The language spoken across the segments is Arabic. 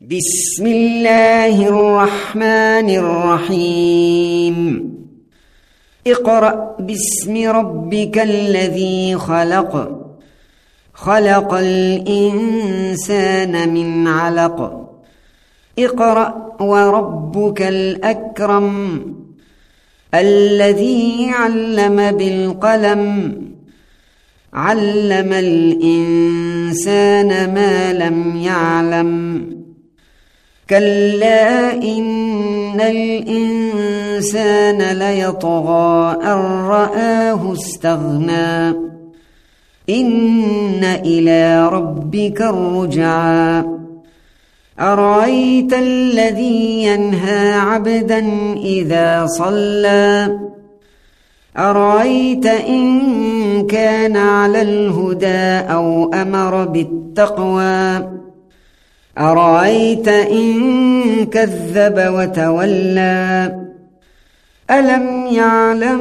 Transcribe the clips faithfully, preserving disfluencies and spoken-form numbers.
بسم الله الرحمن الرحيم اقرأ باسم ربك الذي خلق خلق الإنسان من علق اقرأ وربك الأكرم الذي علم بالقلم علم الإنسان ما لم يعلم كلا إن الإنسان ليطغى أن رآه استغنى إن إلى ربك الرجعى أرأيت الذي ينهى عبدا إذا صلى أرأيت إن كان على الهدى أو أمر بالتقوى أرأيت إن كذب وتولى ألم يعلم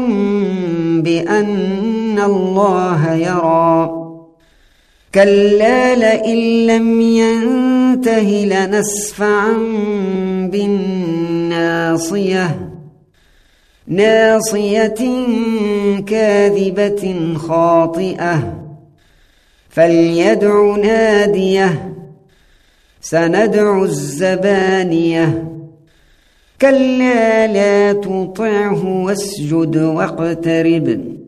بأن الله يرى كلا لئن لم ينته لنسفعا بالناصية ناصية كاذبة خاطئة فليدع ناديه سندع الزبانية كلا لا تطعه واسجد واقترب